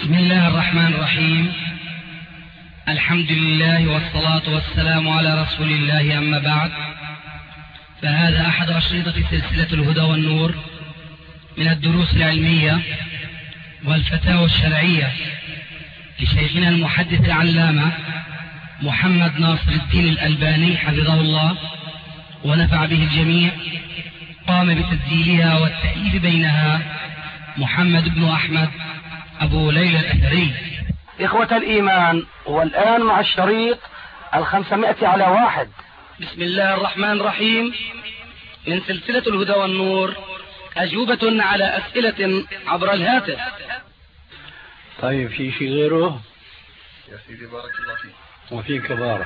بسم الله الرحمن الرحيم. الحمد لله والصلاة والسلام على رسول الله، أما بعد، فهذا أحد أشرطة سلسلة الهدى والنور من الدروس العلمية والفتاوى الشرعية لشيخنا المحدث العلامة محمد ناصر الدين الألباني حفظه الله ونفع به الجميع. قام بتسجيلها والتأليف بينها محمد بن أحمد أبو ليلى الأثري. إخوة الإيمان، والآن مع الشريط 500 على 1. بسم الله الرحمن الرحيم. من سلسلة الهدى والنور، أجوبة على أسئلة عبر الهاتف. طيب، في شيء غيره؟ يا سيدي بارك الله فيك. وفيك بارك.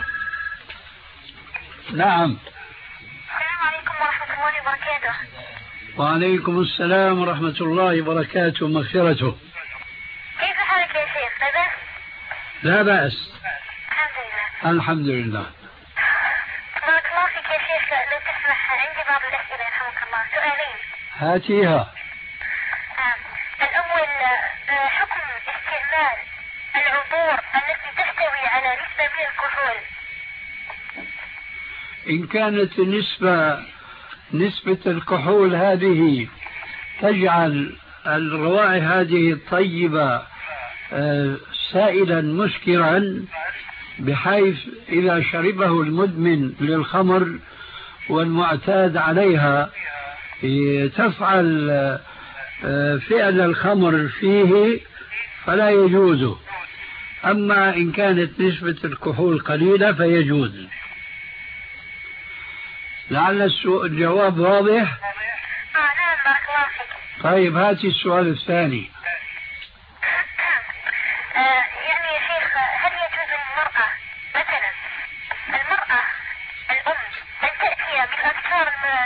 نعم. السلام عليكم ورحمة الله وبركاته. وعليكم السلام ورحمة الله وبركاته ومغفرته. كيف حالك يا شيخ؟ لا بأس؟ لا بأس، الحمد لله. الحمد لله. بارك الله فيك يا شيخ، لو تسمح عندي بعض الأسئلة يرحمك الله. سؤالين. هاتيها. الأول، حكم استعمال العطور التي تحتوي على نسبة من الكحول. إن كانت نسبة الكحول هذه تجعل الروائح هذه الطيبة سائلا مسكرا، بحيث إذا شربه المدمن للخمر والمعتاد عليها تفعل فعل الخمر فيه، فلا يجوز. أما إن كانت نسبة الكحول قليلة فيجوز. لعل الجواب واضح. نعم، بارك الله فيك. طيب، هاتي السؤال الثاني. يعني يا شيخ، هل يجوز للمرأة مثلا الأم أن تأتي بالأذكار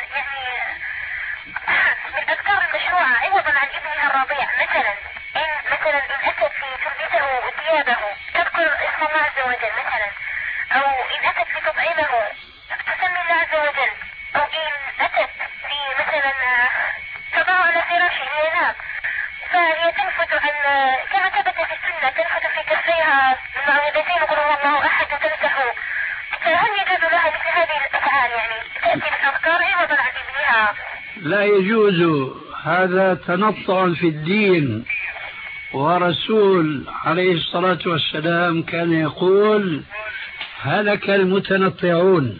بالأذكار المشروعة عوضا عن ابنها الرضيع؟ مثلا إن أتت في تلبسه ثيابه تذكر اسم الله عز وجل مثلا، أو إن أتت في تطعيمه تسمي الله عز وجل، أو إن أتت في مثلا تضع على فراشه لينام، فهي تنفث كما ثبت في السنة، تنفث في كفيها بالمعوذتين وقل هو الله أحد وتمسح. فهل يجوز لها مثل هذه الأفعال، يعني تأتي بالأذكار عوضا عن ابنها؟ لا يجوز، هذا تنطع في الدين. ورسول عليه الصلاة والسلام كان يقول: هلك المتنطعون.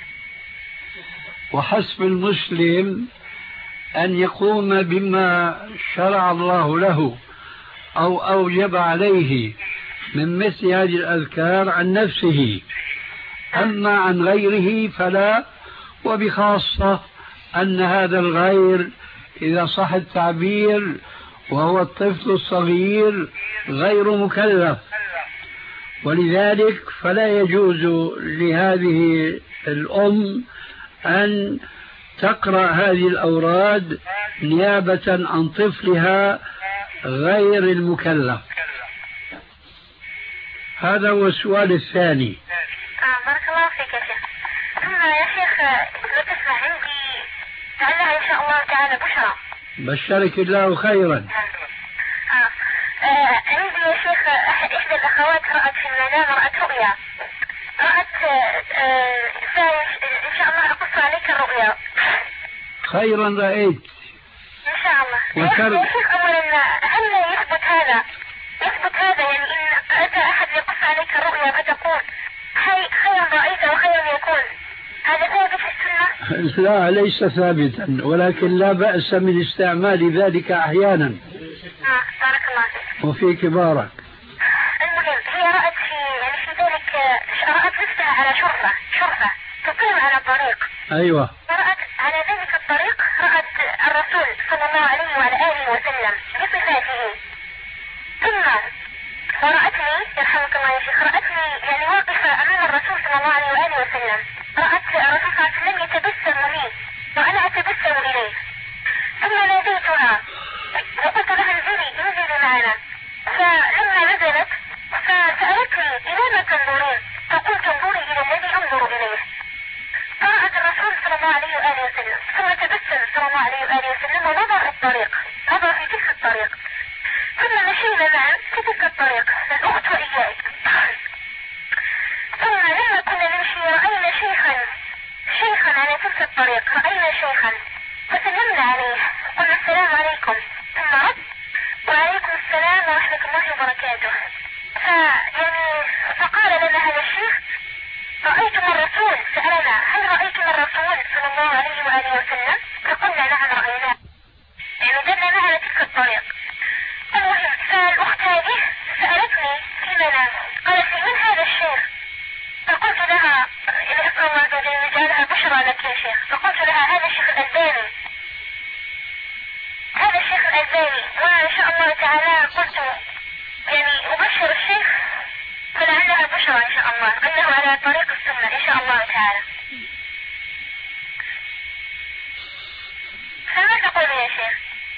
وحسب المسلم أن يقوم بما شرع الله له أو أوجب عليه من مثل هذه الأذكار عن نفسه، أما عن غيره فلا. وبخاصة أن هذا الغير، إذا صح التعبير، وهو الطفل الصغير غير مكلف، ولذلك فلا يجوز لهذه الأم أن تقرأ هذه الأوراد نيابة عن طفلها غير المكلف. هذا هو السؤال الثاني. بارك الله فيك يا شيخ. ثم يا شيخ، لو تسمح عندي لعلها إن شاء الله تعالى بشرى. بشرك الله خيرا. عندي يا شيخ إحدى الأخوات رأت في المنام، رأت رؤيا، إن شاء الله أقص عليك الرؤيا. خيرا رأيت إن شاء الله. يا شيخ، أولا هل يثبت هذا يعني إن أتى أحد يقص عليك الرؤيا فتقول خيرا رأيت وخيرا يكون، هذا ثابت في السنة؟ لا، ليس ثابتا، ولكن لا بأس من استعمال ذلك أحيانا. بارك الله فيك. وفيك بارك. المهم، هي رأت في ذلك، رأت نفسها على شرفة تقيم على الطريق. أيوة. ورأت على ذلك الطريق، رأت الرسول صلى الله عليه وعلى آله وسلم بصفاته. ثم ورأتني يرحمك الله يا شيخ، رأتني يعني واقفة أمام الرسول صلى الله عليه وآله وسلم. رأت الرسول صلى الله عليه وسلم يتبسم لي وأنا أتبسم إليه. ثم ناديتها وقلت لها انزلي معنا. فلما نزلت فسألتني: إلى ما تنظرين؟ فقلت: انظري إلى الذي أنظر إليه. فرأت الرسول صلى الله عليه وآله وسلم، ثم تبسم صلى الله عليه وآله وسلم ونظر في تلك الطريق. ثم مشينا معا في تلك الطريق رأينا شيخا فسلمنا عليه قلنا السلام عليكم، ثم رد وعليكم السلام ورحمة الله وبركاته. فقال لنا هذا الشيخ: رأيتم الرسول؟ سألنا: هل رأيتم الرسول صلى الله عليه وآله وسلم؟ فقلنا: نعم رأيناه، يعني دلنا على تلك الطريق. المهم فالأخت هذه سألتني في منام، قالت لي: من هذا الشيخ؟ فقلت لها: إذا أسأل الله عز وجل يجعلها بشرى لك يا شيخ. فقلت لها: هذا الشيخ الألباني، هذا الشيخ الألباني. وإن شاء الله تعالى قلت يعني أبشر الشيخ فلعلها بشرى إن شاء الله أنه على طريق السنة إن شاء الله تعالى. فما تقول يا شيخ؟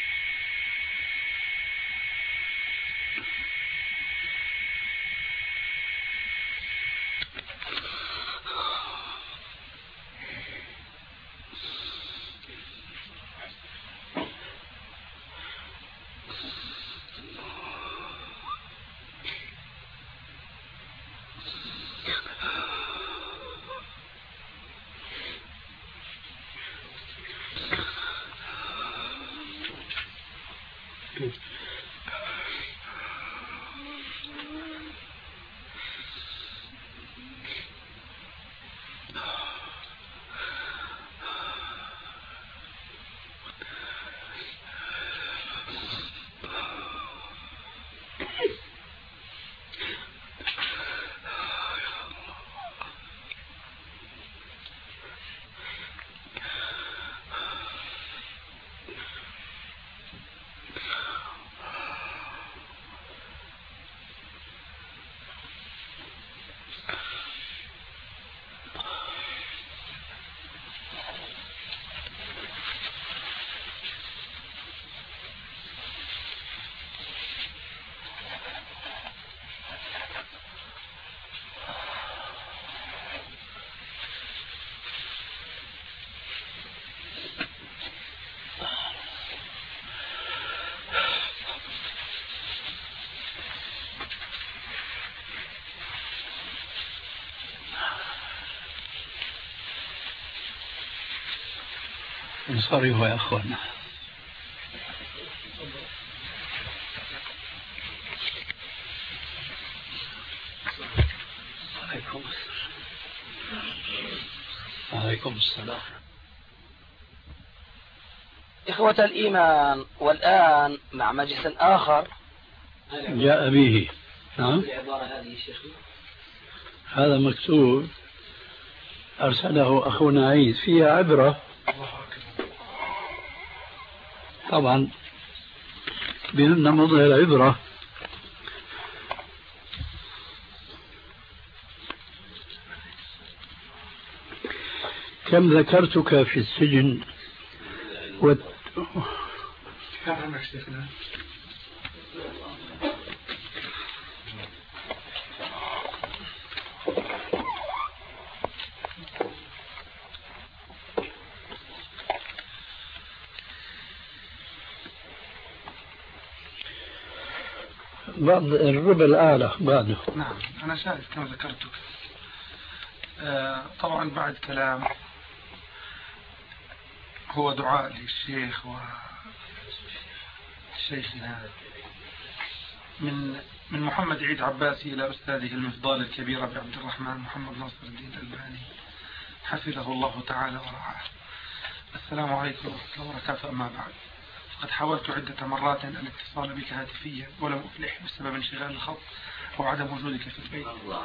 انصرفوا يا أخوانا. عليكم السلام. إخوة الإيمان، والآن مع مجلس آخر جاء به. نعم، هذا مكتوب أرسله أخونا عيد، فيها عبرة طبعا بأن موضع العبرة كم ذكرتك في السجن بعض الربع الأعلى بعده. نعم أنا شايف كما ذكرتك. طبعا بعد كلام هو دعاء للشيخ وشيخنا من محمد عيد عباسي إلى أستاذه المفضال الكبير أبي عبد الرحمن محمد ناصر الدين الألباني حفظه الله تعالى ورعاه. السلام عليكم ورحمة الله وبركاته. أما بعد، قد حاولت عدة مرات الاتصال بك هاتفيا ولم أفلح بسبب انشغال الخط أو عدم وجودك في البيت،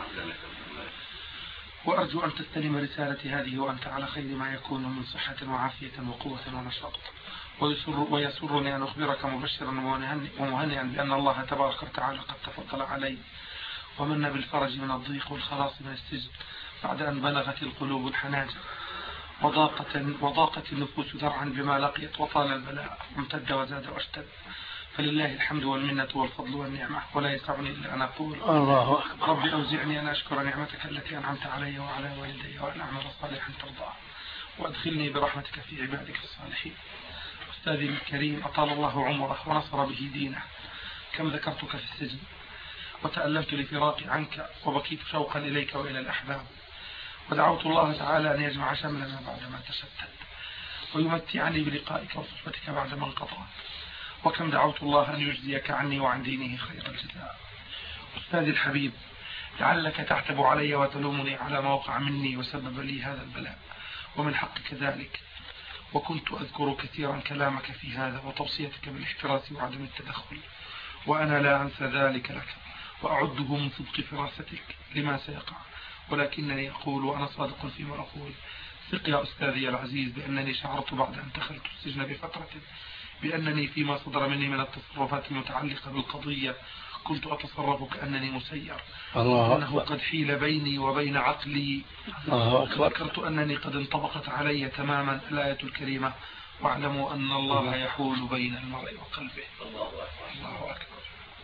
وأرجو أن تستلم رسالتي هذه وأنت على خير ما يكون من صحة وعافية وقوة ونشاط. ويسرني أن أخبرك مبشرا ومهنئا بأن الله تبارك وتعالى قد تفضل علي ومن بالفرج من الضيق والخلاص من السجن بعد أن بلغت القلوب الحناجر وضاقت النفوس ذرعا بما لقيت وطال البلاء وامتد وزاد واشتد. فلله الحمد والمنة والفضل والنعمة، ولا يسعني إلا أن أقول الله أكبر. ربي أوزعني أن أشكر نعمتك التي أنعمت علي وعلى والدي وأن أعمل صالحا ترضاه، وأدخلني برحمتك في عبادك الصالحين. أستاذي الكريم أطال الله عمره ونصر به دينه، كم ذكرتك في السجن وتألمت لفراقي عنك وبكيت شوقا إليك وإلى الأحباب، ودعوت الله تعالى أن يجمع شملنا بعدما تشتت. ويمتعني بلقائك وصحبتك بعد ما انقطع. وكم دعوت الله أن يجزيك عني وعن دينه خير الجزاء. أستاذي الحبيب، لعلك تعتب علي وتلومني على ما وقع مني وسبب لي هذا البلاء، ومن حقك ذلك، وكنت أذكر كثيرا كلامك في هذا وتوصيتك بالاحتراس وعدم التدخل، وأنا لا أنسى ذلك لك وأعده من صدق فراستك لما سيقع، ولكنني أقول وأنا صادق فيما أقول: ثق يا أستاذي العزيز بأنني شعرت بعد أن دخلت السجن بفترة بأنني فيما صدر مني من التصرفات المتعلقة بالقضية كنت أتصرف كأنني مسير، وأنه قد حيل بيني وبين عقلي. ذكرت أنني قد انطبقت علي تماما الآية الكريمة: واعلموا أن الله يحول بين المرء وقلبه. الله أكبر.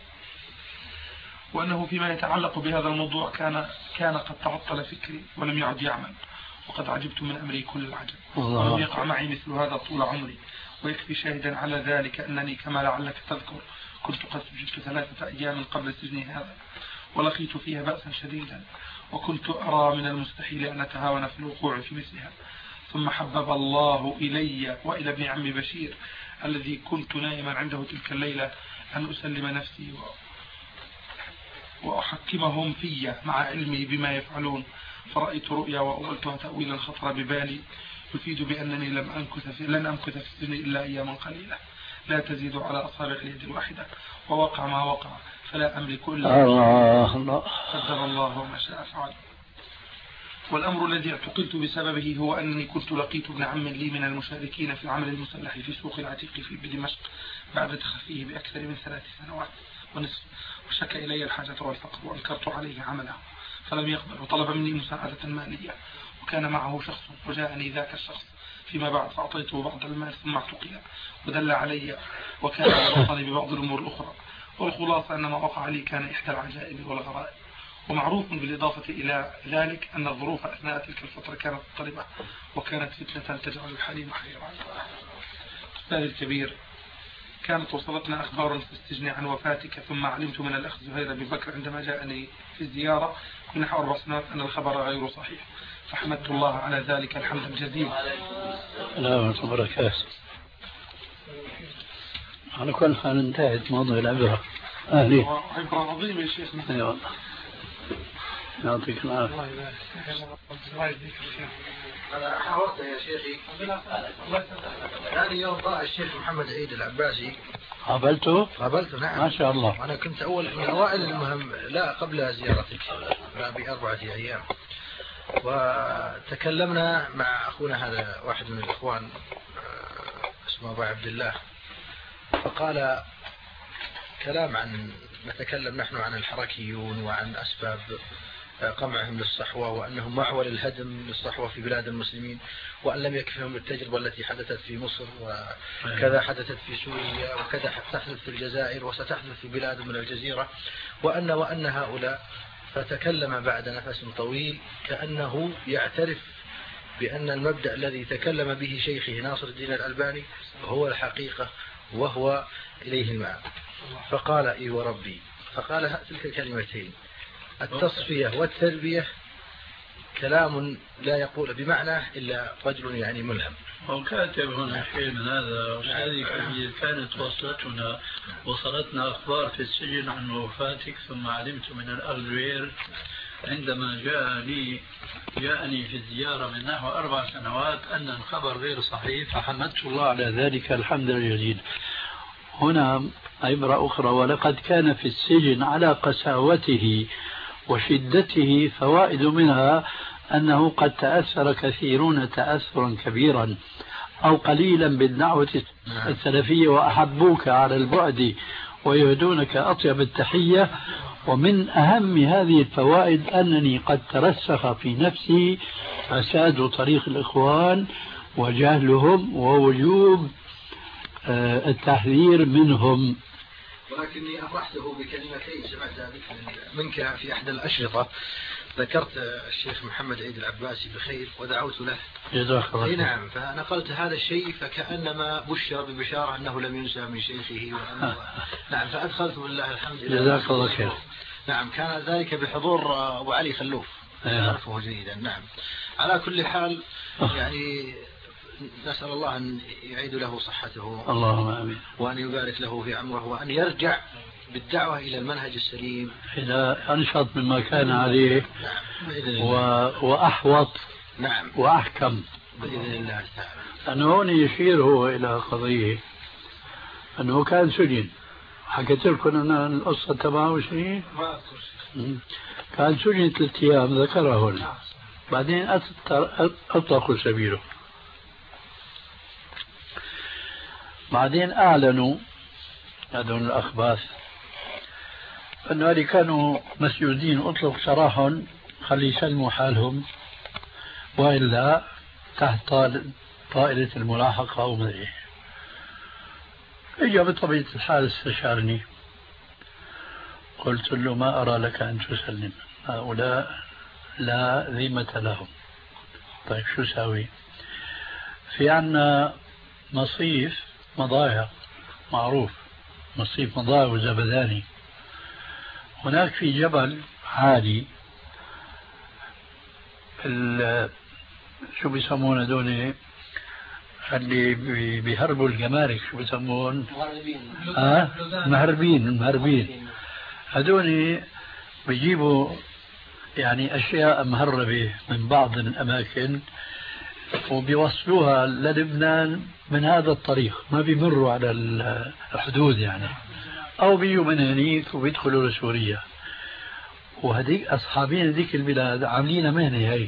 وأنه فيما يتعلق بهذا الموضوع كان قد تعطل فكري ولم يعد يعمل، وقد عجبت من أمري كل العجب، ولم يقع معي مثل هذا طول عمري. ويكفي شاهدا على ذلك أنني كما لعلك تذكر كنت قد سجلت 3 أيام قبل سجني هذا، ولقيت فيها بأسا شديدا، وكنت أرى من المستحيل أن أتهاون في الوقوع في مثلها. ثم حبب الله إلي وإلى ابن عمي بشير الذي كنت نائما عنده تلك الليلة أن أسلم نفسي وأحكمهم في مع علمي بما يفعلون. فرأيت رؤيا وأولتها تأويلا خطر ببالي يفيد بأنني لن أمكث في السجن إلا أياما قليلة لا تزيد على أصابع اليد الواحدة. ووقع ما وقع فلا أملك إلا الله قدر الله وما شاء فعل. والأمر الذي اعتقلت بسببه هو أنني كنت لقيت ابن عم لي من المشاركين في العمل المسلح في سوق العتيق في دمشق بعد تخفيه بأكثر من 3 سنوات ونصف، وشكى إلي الحاجة والفقر وأنكرت عليه عمله فلم يقبل، وطلب مني مساعدة مالية، وكان معه شخص وجاءني ذاك الشخص فيما بعد فأعطيته بعض المال ثم اعتقل ودل علي وكان يربطني ببعض الأمور الأخرى. والخلاصة أن ما وقع لي كان إحدى العجائب والغرائب. ومعروف بالإضافة إلى ذلك أن الظروف أثناء تلك الفترة كانت مضطربة وكانت فتنة تجعل الحليم حيرا. أستاذ الكبير، كانت وصلتنا أخبار في السجن عن وفاتك، ثم علمت من الأخ زهير بن بكر عندما جاءني في الزيارة من نحو 4 سنوات أن الخبر غير صحيح، فحمدت الله على ذلك الحمد الجزيل. لا بركات. على كل حال انتهت موضوع العبرة. عبرة عظيمة يا شيخ. أيوة. يعطيك العافية. أنا حاولت يا شيخي ثاني يوم ضاع الشيخ محمد عيد العباسي. قابلته نعم ما شاء الله. أنا كنت أول من أوائل المهم لا قبل زيارتك ب4 أيام، وتكلمنا مع أخونا هذا واحد من الإخوان اسمه أبو عبد الله، فقال كلام عن نتكلم نحن عن الحركيون وعن أسباب قمعهم للصحوة وأنهم معول الهدم للصحوة في بلاد المسلمين، وأن لم يكفهم التجربة التي حدثت في مصر وكذا حدثت في سوريا وكذا تحدث في الجزائر وستحدث في بلاد من الجزيرة وأن هؤلاء. فتكلم بعد نفس طويل كأنه يعترف بأن المبدأ الذي تكلم به شيخه ناصر الدين الألباني هو الحقيقة وهو إليه المآب. فقال إي وربي، فقال تلك الكلمتين: التصفية والتربية كلام لا يقول بمعنى إلا رجل يعني ملهم. وكاتب هنا شيء من هذا. وهذه كانت وصلتنا أخبار في السجن عن وفاتك، ثم علمت من الأخ زهير عندما جاءني في الزيارة من نحو 4 سنوات أن الخبر غير صحيح، فحمدت الله على ذلك الحمد الجزيل. هنا عبرة أخرى: ولقد كان في السجن على قساوته وشدته فوائد، منها أنه قد تأثر كثيرون تأثرا كبيرا أو قليلا بالدعوة السلفية وأحبوك على البعد ويهدونك أطيب التحية. ومن أهم هذه الفوائد أنني قد ترسخ في نفسي فساد طريق الإخوان وجهلهم ووجوب التحذير منهم. ولكني أفرحته بكلمتين سمعتها منك في أحد الأشرطة، ذكرت الشيخ محمد عيد العباسي بخير ودعوت له. جزاك الله. نعم، فنقلت هذا الشيء فكأنما بشر ببشارة أنه لم ينسى من شيخه نعم، فأدخلت بالله الحمد لله. جزاك الله خير. نعم، كان ذلك بحضور أبو علي خلوف، أعرفه جيدا. نعم، على كل حال يعني نسأل الله أن يعيد له صحته اللهم آمين، وأن يبارك له في عمره، وأن يرجع بالدعوة إلى المنهج السليم إلى أنشط مما كان عليه. نعم بإذن الله. وأحوط. نعم وأحكم بإذن الله تعالى. أنه هون يشير هو إلى قضية أنه كان سجن. حكيت لكم أنا القصة تبعه شيء؟ كان سجن 3 أيام ذكرها هنا، بعدين أطلقوا سبيله. بعدين أعلنوا هذول الأخباث أنه اللي كانوا مسجونين أطلق سراحهم، خلي يسلموا حالهم، وإلا تحت طائلة الملاحقة أو مدري. إجا بطبيعة الحال استشارني، قلت له ما أرى لك أن تسلم هؤلاء، لا ذمة لهم. طيب شو ساوي؟ في عنا مصيف مضايا معروف، مصيف مضايا وزبداني، هناك في جبل عالي شو بيسمون هذول اللي بيهربوا الجمارك، شو بيسمون؟ مهربين. هذول بيجيبوا يعني أشياء مهربة من بعض الأماكن وبيوصلوها للبنان من هذا الطريق، ما بيمروا على الحدود يعني، أو بيجوا من هنيك وبيدخلوا لسوريا. وهذيك أصحابين هذيك البلاد عاملين مهنة هي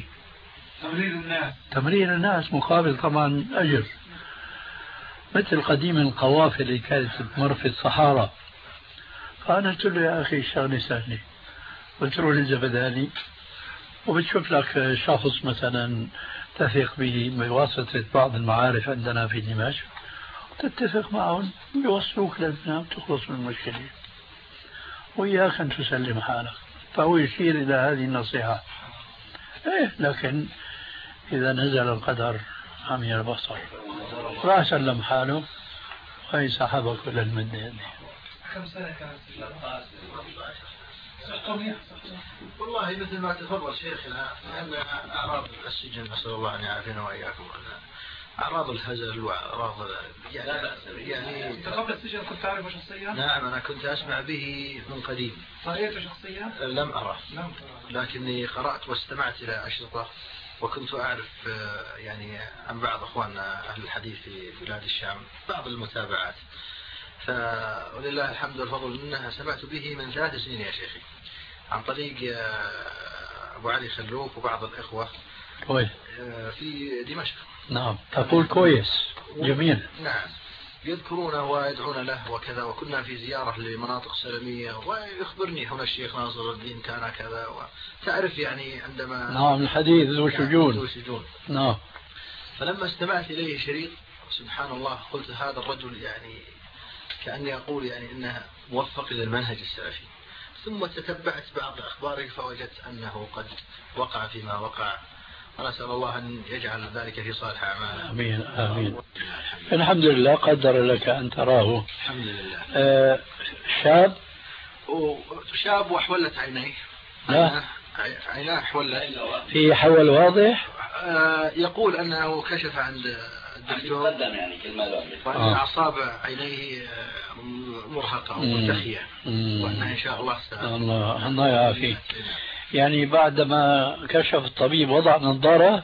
تمرين الناس مقابل طبعا أجر، مثل قديم القوافل اللي كانت تمر في الصحراء. فأنا قلت له يا أخي الشغلة سهلة، بتروح للزبداني وبتشوف لك شخص مثلا تثق به بواسطة بعض المعارف عندنا في دمشق، وتتفق معهم ويوصلوك للبنان وتخلص من المشكلة، وإياك أن تسلم حالك. فهو يشير إلى هذه النصيحة. لكن إذا نزل القدر عمي البصر، راح سلم حاله وهي سحبه كل المدة. كم سنة كانت والله مثل ما تفضل شيخنا، لأن أعراض السجن نسأل الله أن يعافينا وإياكم، أعراض الهزل وأعراض يعني أنت قبل السجن كنت تعرفه شخصيا؟ نعم أنا كنت أسمع به من قديم. رأيته شخصيا؟ لم أرى، لكني قرأت واستمعت إلى أشرطة، وكنت أعرف يعني عن بعض أخواننا أهل الحديث في بلاد الشام بعض المتابعات. فولله الحمد والفضل منها سمعت به من 3 سنين يا شيخي، عن طريق أبو علي خلوف وبعض الإخوة كويس في دمشق. نعم تقول كويس جميل. نعم يذكرونه ويدعون له وكذا، وكنا في زيارة لمناطق سلمية ويخبرني هنا الشيخ ناصر الدين كان كذا، وتعرف يعني عندما نعم الحديث ذو شجون. نعم. فلما استمعت إليه شريط سبحان الله قلت هذا الرجل يعني كأني أقول يعني إنه موفق إلى المنهج السلفي. ثم تتبعت بعض أخباره فوجدت أنه قد وقع فيما وقع، ونسأل الله أن يجعل ذلك في صالح أعماله. آمين آمين. الحمد لله قدر لك أن تراه. الحمد لله. شاب وحولت عينيه. لا عيناه حولت. في حول واضح. يقول أنه كشف عند الدكتور يعني كلمة وأن أعصاب عينيه مرهقة ومرتخية، وأنها إن شاء الله الله يعافيه. يعني بعدما كشف الطبيب وضع نظارة.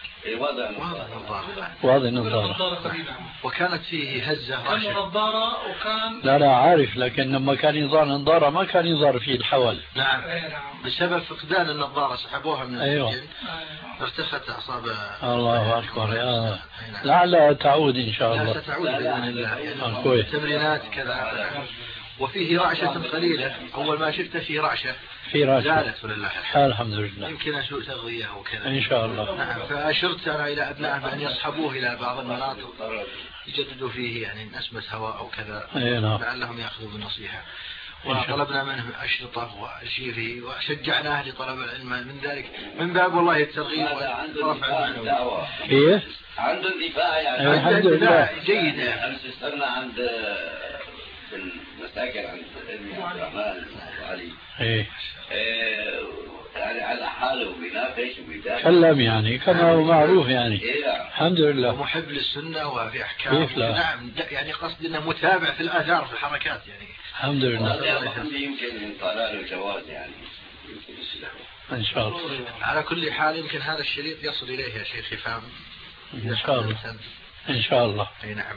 وضع نظارة وكانت فيه هزة نظارة وكان لا عارف، لكن لما كان يضع نظارة ما كان يظهر فيه الحول. نعم بسبب فقدان النظارة سحبوها من السجن. ارتخت أعصاب. الله أكبر. لعلها تعود إن شاء الله. ستعود بإذن الله يعني تمرينات كذا. وفيه رعشة قليلة، أول ما شفته فيه رعشة زالت ولله الحمد لله. يمكن سوء تغذية وكذا إن شاء الله. نعم. فأشرت أنا إلى أبنائه بأن يصحبوه إلى بعض المناطق يجددوا فيه يعني نسمة هواء أو كذا، لعلهم يأخذوا بالنصيحة. وطلبنا منه أشرطة وأرشيفه وشجعناه لطلب العلم من ذلك من باب والله الترغيب ورفع المعنوي. إيه عنده اندفاع يعني. الحمد لله جيدة. أمس استنى عند في المساكن عند ابن عبد الرحمن وعلي. إيه يعني على حاله وبيناقش وبيدافع. تكلم يعني كما هو معروف يعني. إيه الحمد لله. ومحب للسنة وفي أحكام. كيف لا؟ نعم يعني قصدي أنه متابع في الآثار في الحركات يعني. الحمد لله. يمكن طلع له جواز يعني يمكن يسلم. إن شاء الله. على كل حال يمكن هذا الشريط يصل إليه يا شيخ يفهم. إن شاء الله. إن شاء الله. أي نعم.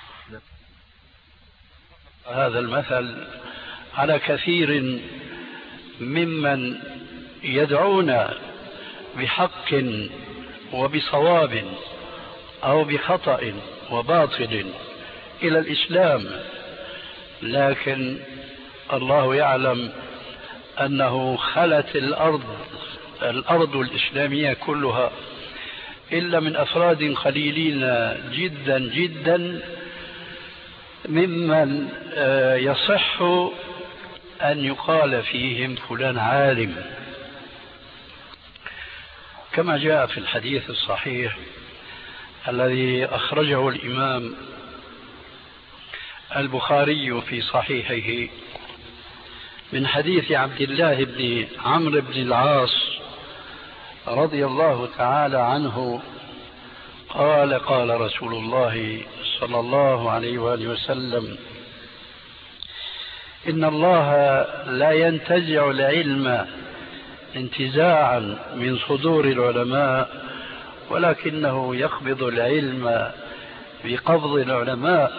هذا المثل على كثير ممن يدعون بحق وبصواب أو بخطأ وباطل إلى الإسلام، لكن الله يعلم أنه خلت الأرض الإسلامية كلها إلا من أفراد قليلين جدا جدا ممن يصح أن يقال فيهم فلان عالم، كما جاء في الحديث الصحيح الذي أخرجه الإمام البخاري في صحيحه من حديث عبد الله بن عمرو بن العاص رضي الله تعالى عنه قال: قال رسول الله صلى الله عليه وآله وسلم: إن الله لا ينتزع العلم انتزاعا من صدور العلماء، ولكنه يقبض العلم بقبض العلماء،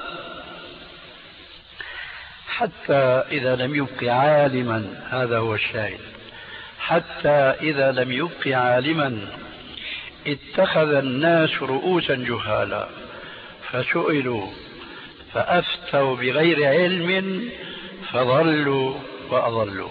حتى إذا لم يبق عالما، هذا هو الشاهد، حتى إذا لم يبق عالما اتخذ الناس رؤوسا جهالا فسئلوا فأفتوا بغير علم فضلوا وأضلوا.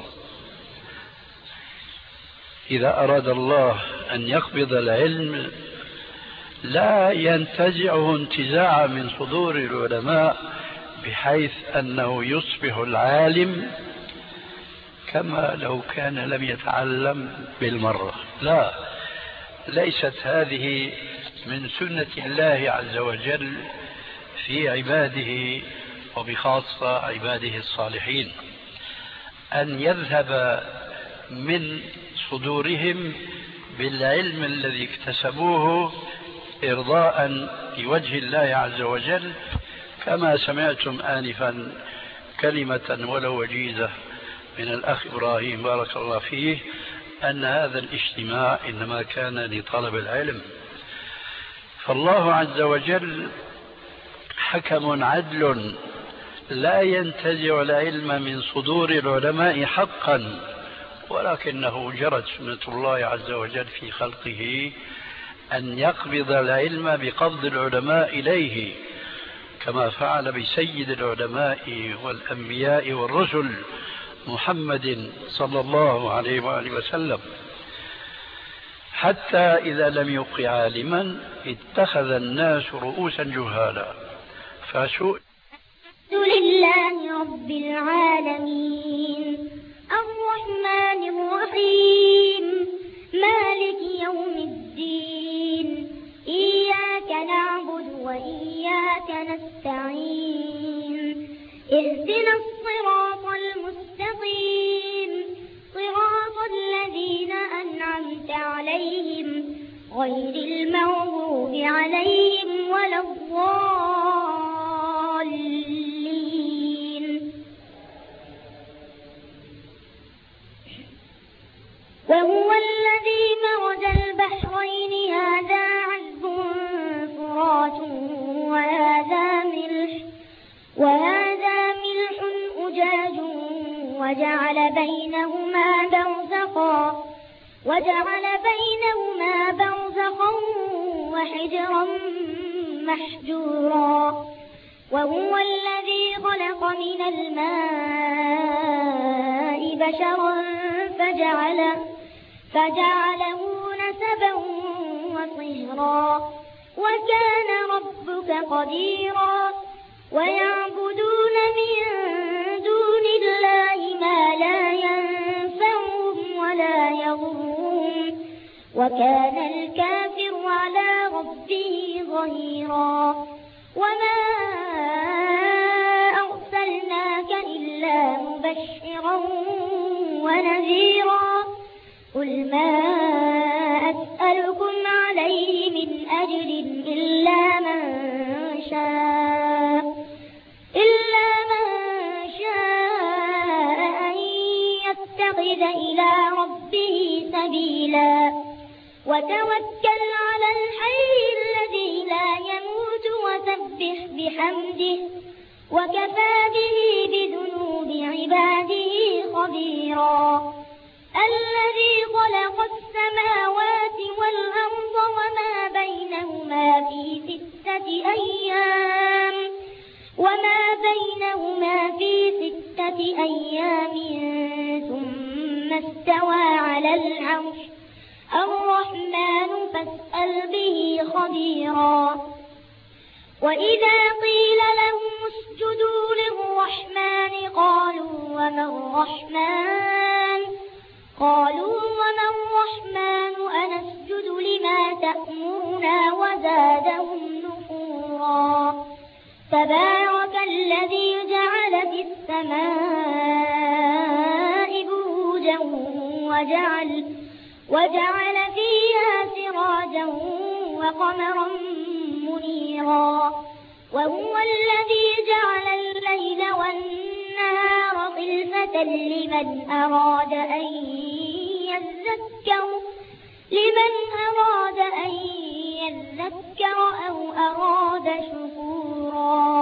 إذا أراد الله أن يقبض العلم لا ينتزعه انتزاعا من صدور العلماء بحيث أنه يصبح العالم كما لو كان لم يتعلم بالمرة، لا، ليست هذه من سنة الله عز وجل في عباده وبخاصة عباده الصالحين، أن يذهب من صدورهم بالعلم الذي اكتسبوه إرضاء لوجه الله عز وجل، كما سمعتم آنفا كلمة ولو وجيزة من الأخ إبراهيم بارك الله فيه أن هذا الاجتماع إنما كان لطلب العلم. فالله عز وجل حكم عدل لا ينتزع العلم من صدور العلماء حقا، ولكنه جرت سنة الله عز وجل في خلقه أن يقبض العلم بقبض العلماء إليه، كما فعل بسيد العلماء والأنبياء والرسل محمد صلى الله عليه وآله وسلم، حتى إذا لم يبق عالما اتخذ الناس رؤوسا جهالا فسئلوا. لله رب العالمين الرحمن الرحيم مالك يوم الدين إياك نعبد وإياك نستعين اهدنا الصراط المستقيم صراط الذين أنعمت عليهم غير المغضوب عليهم ولا الضالين. وهو الذي مرج البحرين هذا عذب فرات وهذا ملح أجاج وجعل بينهما برزخا وحجرا محجورا. وهو الذي خلق من الماء بشرا فجعله نسبا وصهرا وكان ربك قديرا. ويعبدون من دون الله ما لا ينفعهم ولا يضرهم وكان الكافر على ربه ظهيرا. وما أرسلناك إلا مبشرا ونذيرا قل ما أسألكم عليه من أجر إلا من شاء أن يتخذ إلى ربه سبيلا وتوكل على الحي الذي لا يموت وسبح بحمده وكفى به بذنوب عباده خبيرا الذي خلق السماوات والأرض وما بينهما في 6 أيام ثم استوى على العرش الرحمن فاسأل به خبيرا وإذا قيل لهم اسجدوا للرحمن قالوا وما الرحمن أنسجد لما تأمرنا وزادهم نفورا تبارك الذي جعل في السماء بروجا وجعل فيها سراجا وقمرا منيرا وهو الذي جعل الليل والنهار خلفة لمن أراد أن يذكر أو أراد شكورا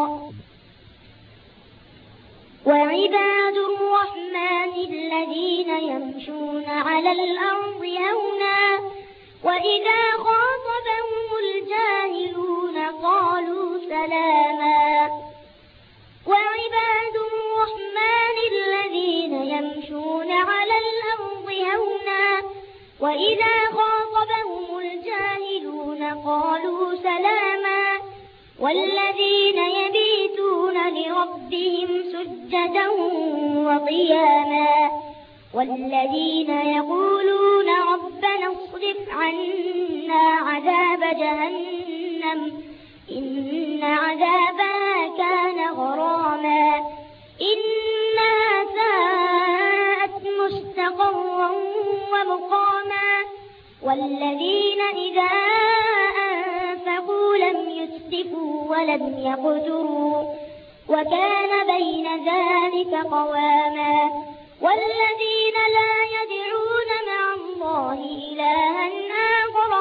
وعباد الرحمن الذين يمشون على الأرض هونا وإذا خاطبهم الجاهلون قالوا سلاما وعباد الرحمن الذين يمشون على الأرض هونا وإذا خاطبهم الجاهلون قالوا سلاما والذين يبيتون لربهم سجدا وقياما والذين يقولون ربنا اصرف عنا عذاب جهنم إن عذابها كان غراما إنها ساءت مستقرا ومقاما والذين إذا أنفقوا لم يسرفوا ولم يقتروا وكان بين ذلك قواما والذين لا يدعون مع الله إلها آخر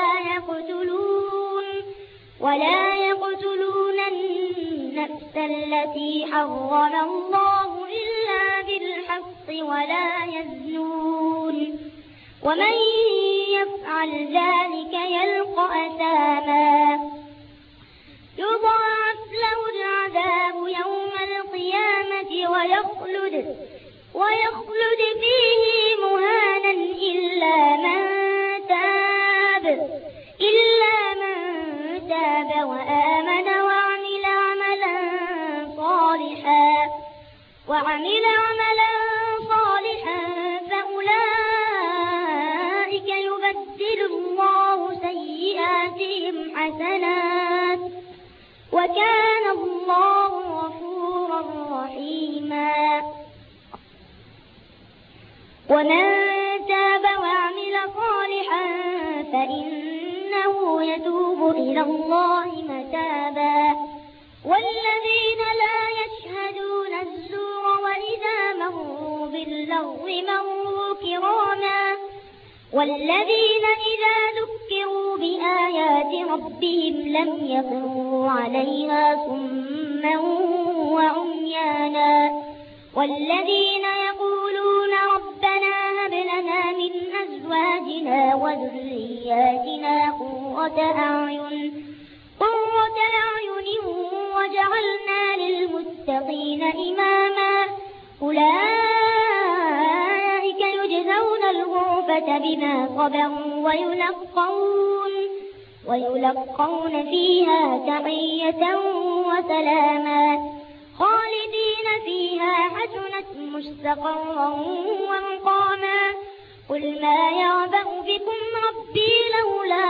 ولا يقتلون النفس التي حرم الله إلا بالحق ولا يزنون ومن يفعل ذلك يلقى أثاما يضاعف له العذاب يوم القيامة ويخلد فيه مهانا إلا من تاب وآمن وعمل عملا صالحا فأولئك يبدل الله سيئاتهم حسنات وكان الله غفورا رحيما ومن تاب وعمل صالحا فإنه يتوب إلى الله متابا والذين لا يشهدون الزور وإذا مروا باللغو مروا كراما والذين إذا ذكروا بآيات ربهم لم يخروا عليها صما وعميانا والذين يقولون ربنا هب لنا من أزواجنا وذرياتنا قرة أعين وجعلنا للمتقين إماما أولئك يجزون الغرفة بما صبروا ويلقون فيها تحية وسلاما خالدين فيها حسنت مستقرا ومقاما قل ما يعبأ بكم ربي لولا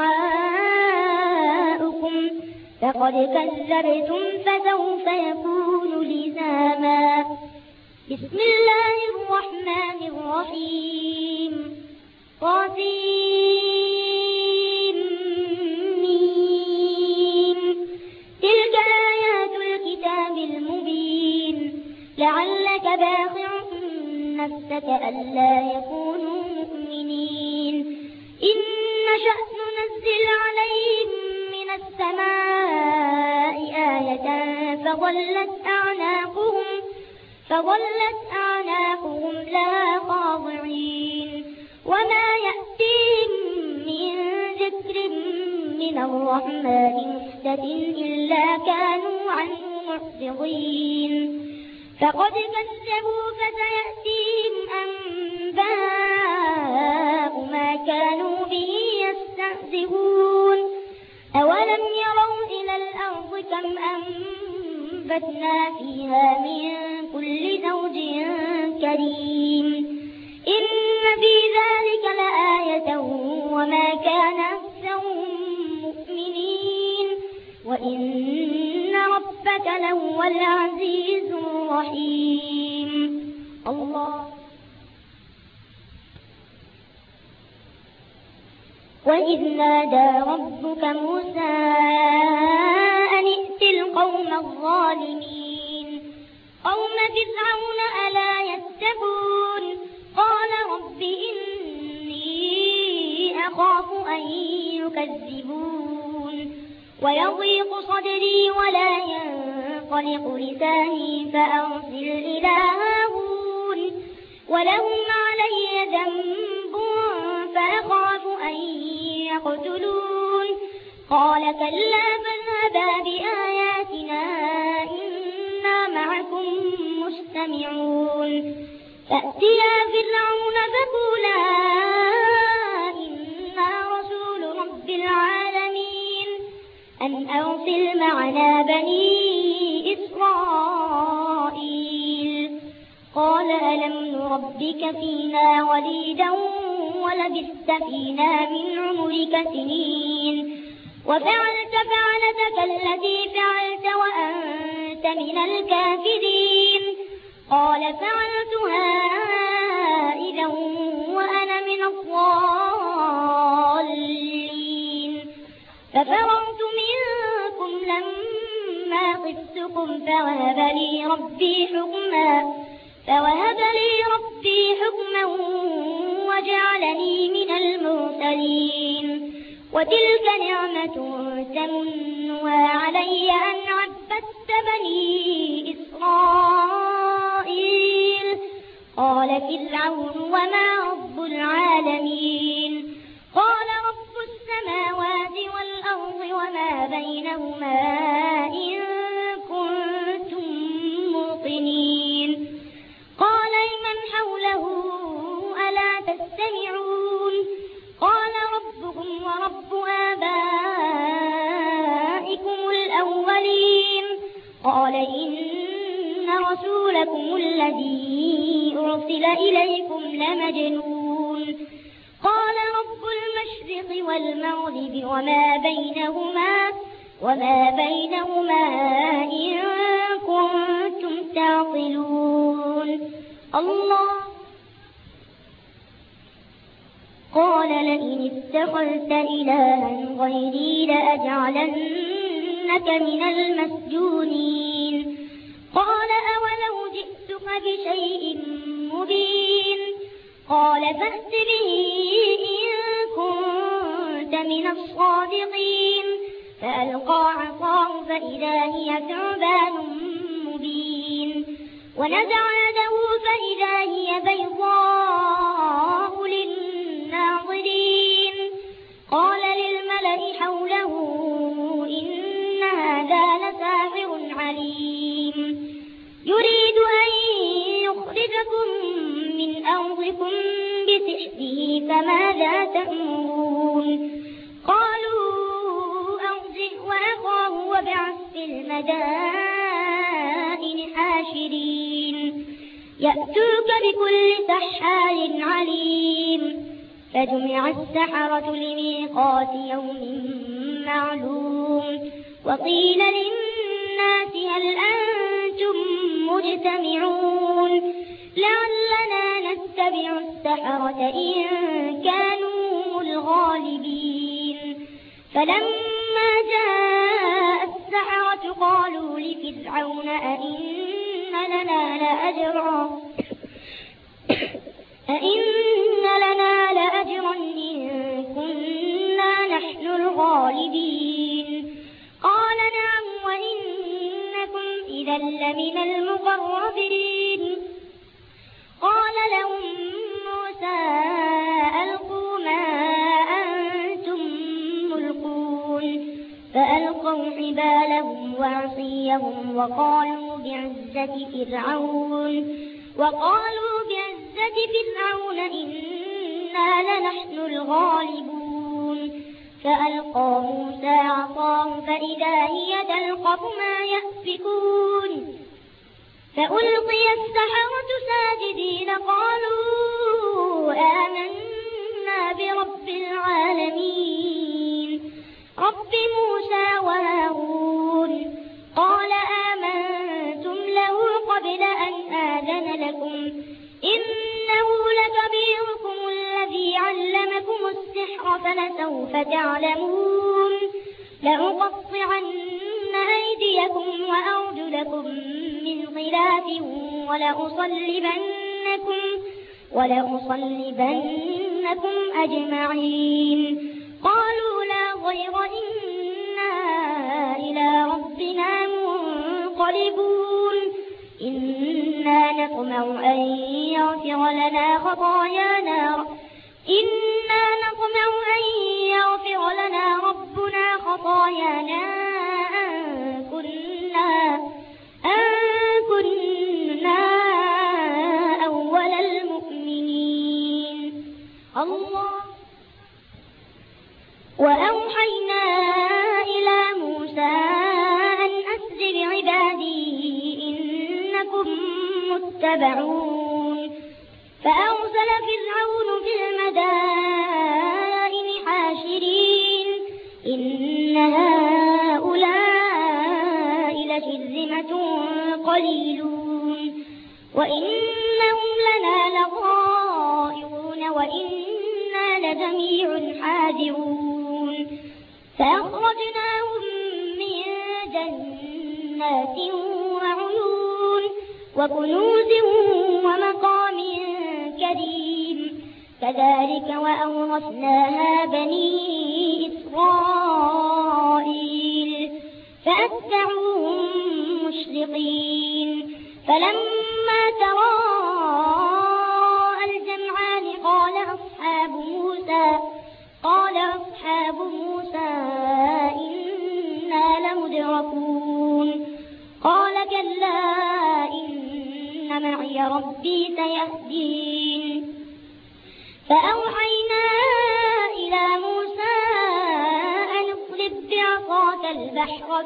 دعاؤكم فقد كذبتم فسوف يكون لزاما بسم الله الرحمن الرحيم تلك آيات الكتاب المبين لعلك باخع نفسك ألا يكونوا مؤمنين إن نشأ ننزل عليهم من السماء آية فظلت أعناقهم لها خاضعين وما يأتيهم من ذكر من الرحمن محدث إلا كانوا عنه معرضين فقد كذبوا فسيأتيهم أنباء ما كانوا به يستهزئون أولم يروا إلى الأرض كم أنبتنا فيها من كل زوج كريم إن في ذلك لآية وما كان أكثرهم مؤمنين وإن ربك لهو العزيز الرحيم الله وإذ نادى ربك موسى أن ائت القوم الظالمين قوم فرعون ألا يتقون قال رب إني أخاف أن يكذبون ويضيق صدري ولا ينطلق لساني فأرسل إلى هارون ولهم علي ذنب فأخاف أن يقتلون قال كلا فاذهبا بآياتنا إنا معكم مستمعون فأتيا فرعون فقولا إنا رسول رب العالمين أن أرسل معنا بني إسرائيل قال ألم نربك فينا وليدا ولبثت فينا من عمرك سنين وفعلت فعلتك التي فعلت وأنت من الكافرين قال فعلتها إذا وأنا من الضالين ففررت منكم لما خفتكم فوهب لي ربي حكما وجعلني من المرسلين وتلك نعمة تمنها علي أن عبدت بني إسرائيل قال فرعون وما رب العالمين قال رب السماوات والأرض وما بينهما إن كنتم موقنين قال لمن حوله ألا تستمعون قال ربكم ورب آبائكم الأولين قال إن رسولكم الذي أرسل إليكم لمجنون قال رب المشرق والمغرب وما بينهما إن كنتم تعقلون الله قال لئن اتخذت إلها غيري لأجعلنك من المسجونين قال أولو جئتك بشيء مبين قال فأت به إن كنت من الصادقين فألقى عصاه فإذا هي ثعبان مبين ونزع يده فإذا هي بيضاء للناظرين قال للملأ حوله إن هذا لساحر عليم يريد أن يخرجكم من أرضكم بسحره فماذا تأمرون قالوا أرجع وأخاه وابعث في المدائن حاشرين يأتوك بكل سحار عليم فجمع السحرة لميقات يوم معلوم وقيل للناس هل أنتم مجتمعون لعلنا نتبع السحرة إن كانوا هم الغالبين فلما جاء السحرة قالوا لفرعون أئن لنا لأجرا إن كنا نحن الغالبين قال نعم وإنكم إذا لمن المقربين قال لهم موسى ألقوا ما أنتم ملقون فألقوا حبالهم وعصيهم وقالوا بعزة فرعون إنا لنحن الغالبون فألقى موسى عصاه فإذا هي تلقف ما يأفكون فألقي السحرة ساجدين قالوا آمنا برب العالمين رب موسى وهارون قال آمنتم له قبل أن آذن لكم إنه لكبيركم الذي علمكم السحر فلسوف تعلمون لأقطعن أيديكم وأرجلكم من خلاف ولأصلبنكم أجمعين قالوا لا ضير إنا إلى ربنا منقلبون إنا نطمع أن يغفر لنا ربنا خطايانا أن كنا أول المؤمنين الله وأوحينا إلى موسى أن أسر بعبادي إنكم متبعون فأرسل فرعون في المدائن حاشرين إن هؤلاء لشرذمة قليلون وإنهم لنا لغائظون وإنا لجميع حاذرون فأخرجناهم من جنات وعيون وكنوز ومقام كريم كذلك وأورثناها بني إسرائيل فأتبعوهم مشرقين فلما تراءى الجمعان قال أصحاب موسى إنا لمدركون قال كلا إن معي ربي سيهدين فأوحينا إلى موسى أن اضرب بعصاك البحر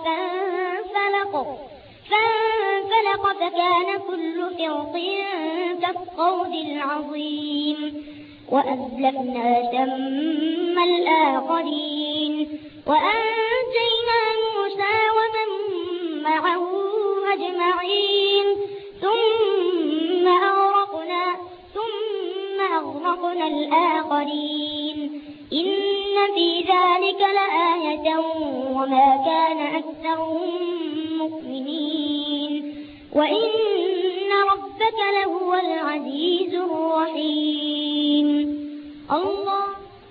فانفلق فكان كل فرق كالطود العظيم وأزلفنا ثم الآخرين وأنجينا موسى ومن معه أجمعين ثم أغرقنا الآخرين إن في ذلك لآية وما كان أكثرهم مؤمنين وإن ربك لهو العزيز الرحيم الله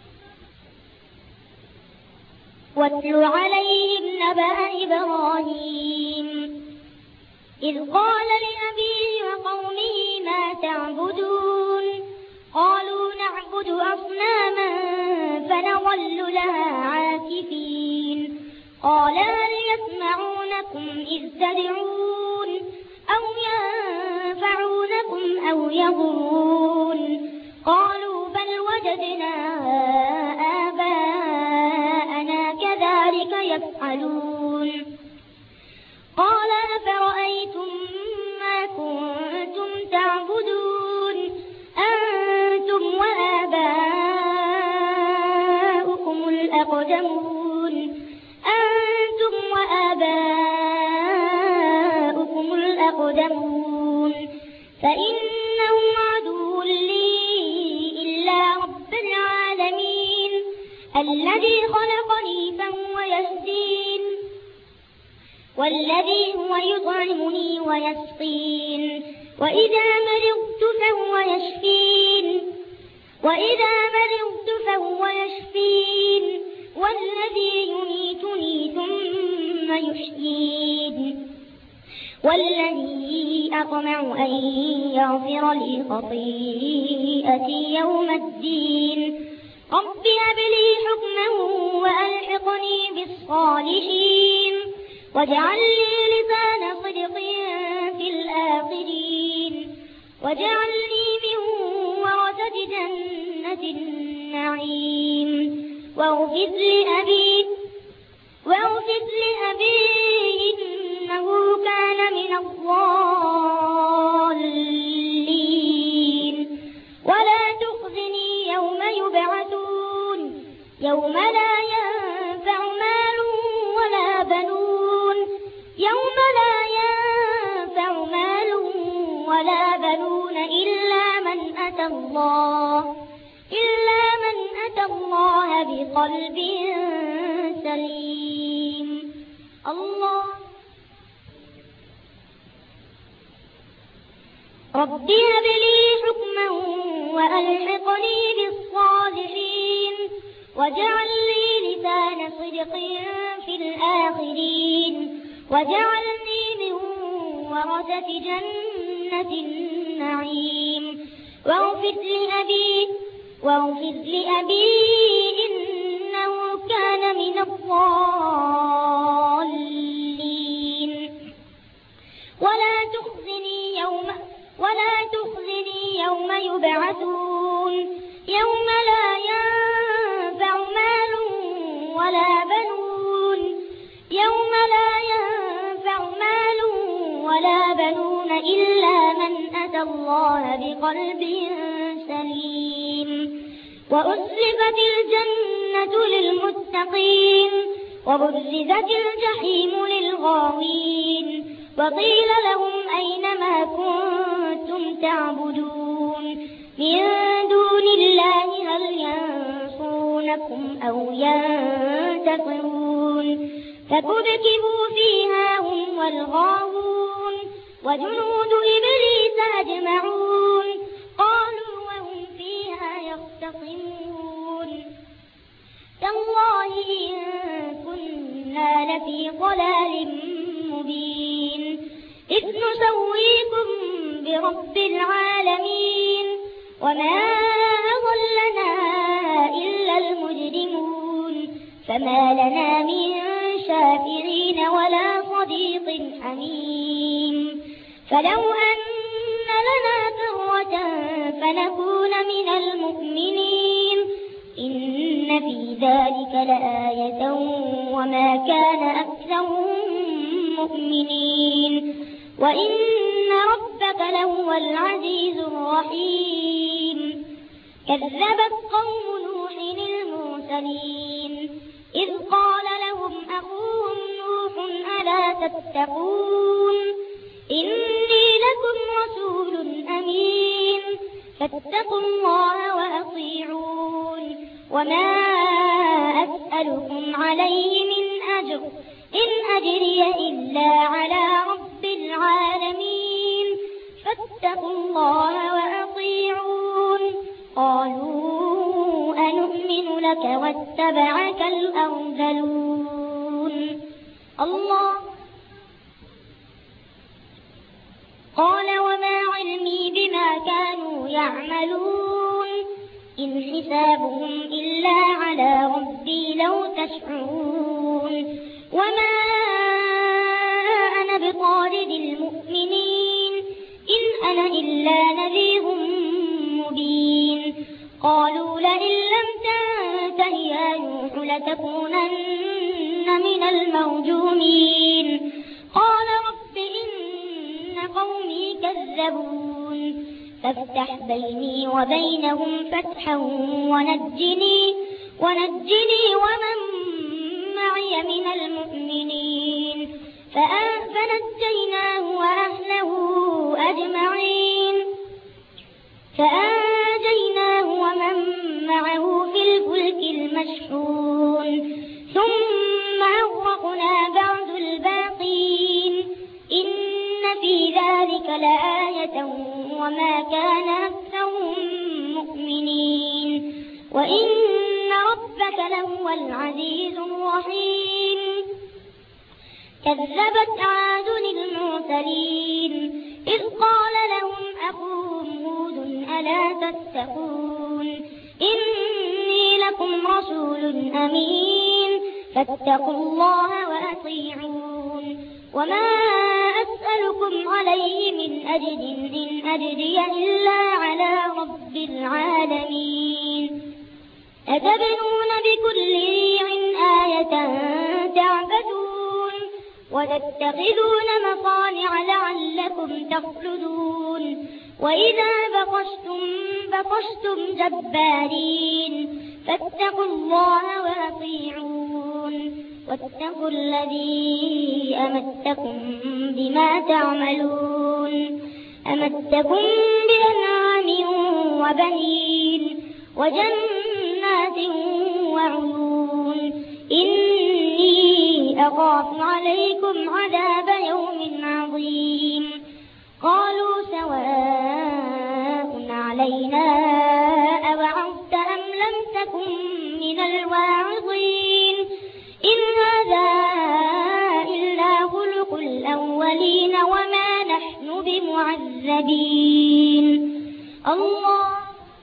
واتل عليهم نبأ إبراهيم إذ قال لأبيه وقومه ما تعبدون قالوا نعبد أصناما فنظل لها عاكفين قال هل يسمعونكم إذ تدعون أو ينفعونكم أو يضرون قالوا بل وجدنا آباءنا كذلك يفعلون قال أفرأيتم ما كنتم تعبدون أنتم وآباؤكم الأقدمون فإنهم عدو لي الذي خلقني فهو يهدين والذي هو يطعمني ويسقين وإذا مرضت فهو يشفين والذي يميتني ثم يحيين والذي أطمع أن يغفر لي خطيئتي يوم الدين رب هب لي حكما وألحقني بالصالحين واجعل لي لسان صدق في الآخرين واجعلني من ورثة جنة النعيم واغفر لأبي إنه كان من الضالين ولا تخزني يوم يبعثون يوم لا ينفع مال ولا بنون إلا من أتى الله بقلب سليم. الله رب هب لي حكما وألحقني بالصالحين واجعل لي لسان صدق في الآخرين واجعلني من ورثة جنة النعيم واغفر لأبي إنه كان من الضالين ولا تخزني يوم يبعثون يوم لا ينفع مال ولا بنون إلا من أتى الله بقلب سليم. وأزلفت الجنة للمتقين وبرزت الجحيم للغاوين وقيل لهم أين ما كنتم تعبدون من دون الله هل ينصرونكم أو ينتصرون فكبكبوا فيها هم والغاوون وجنود إبليس أجمعون قالوا وهم فيها يختصمون تالله إن كنا لفي ضلال مبين إذ نسويكم برب العالمين وما أضلنا إلا المجرمون فما لنا من شافعين ولا صديق حميم فلو أن لنا كرة فنكون من المؤمنين إن في ذلك لآية وما كان أكثرهم مؤمنين وإن ربك لهو العزيز الرحيم. كذبت قوم نوح المرسلين إذ قال لهم أخوهم نوح ألا تتقون إني لكم رسول أمين فاتقوا الله وأطيعون وما أسألكم عليه من أجر إن أجري إلا على رب العالمين فاتقوا الله وأطيعون. قالوا أنؤمن لك واتبعك الأرذلون. الله قال وما علمي بما كانوا يعملون إن حسابهم إلا على ربي لو تشعرون وما أنا بطارد المؤمنين إن أنا إلا نذير مبين. قالوا لئن لم تنته يا نوح لتكونن من المرجومين. قال رب إن قومي كذبون فافتح بيني وبينهم فتحا ونجني ومن معي من المؤمنين فنجيناه وأهله أجمعين ومن معه في الفلك المشحون وما كان أكثرهم مؤمنين وإن ربك لهو العزيز الرحيم كذبت عاد المرسلين إذ قال لهم أخوهم هود ألا تتقون إني لكم رسول أمين فاتقوا الله وأطيعون وما أسألكم عليه من أجر إن أجري إلا على رب العالمين أتبنون بكل ريع آية تعبدون وتتخذون مصانع لعلكم تخلدون وإذا بطشتم جبارين فاتقوا الله وأطيعون واتقوا الذي أمدكم بما تعملون أمدكم بأنعام وبنين وجنات وعيون إني أخاف عليكم عذاب يوم عظيم قالوا سواء علينا أوعظت أم لم تكن من الواعظين إن هذا إلا خلق الأولين وما نحن بمعذبين الله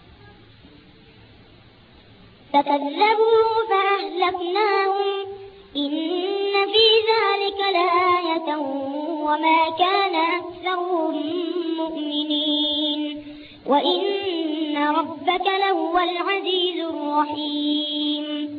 فكذبوا فأهلكناهم إن في ذلك لآية وما كان أكثرهم مؤمنين وإن ربك لهو العزيز الرحيم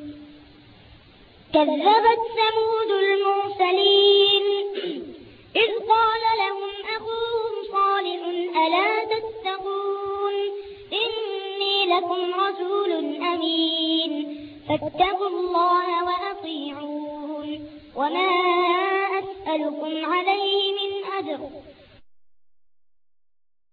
كذبت ثمود المرسلين إذ قال لهم أخوهم صالح ألا تتقون إني لكم رسول أمين فاتقوا الله وأطيعون وما أسألكم عليه من أجر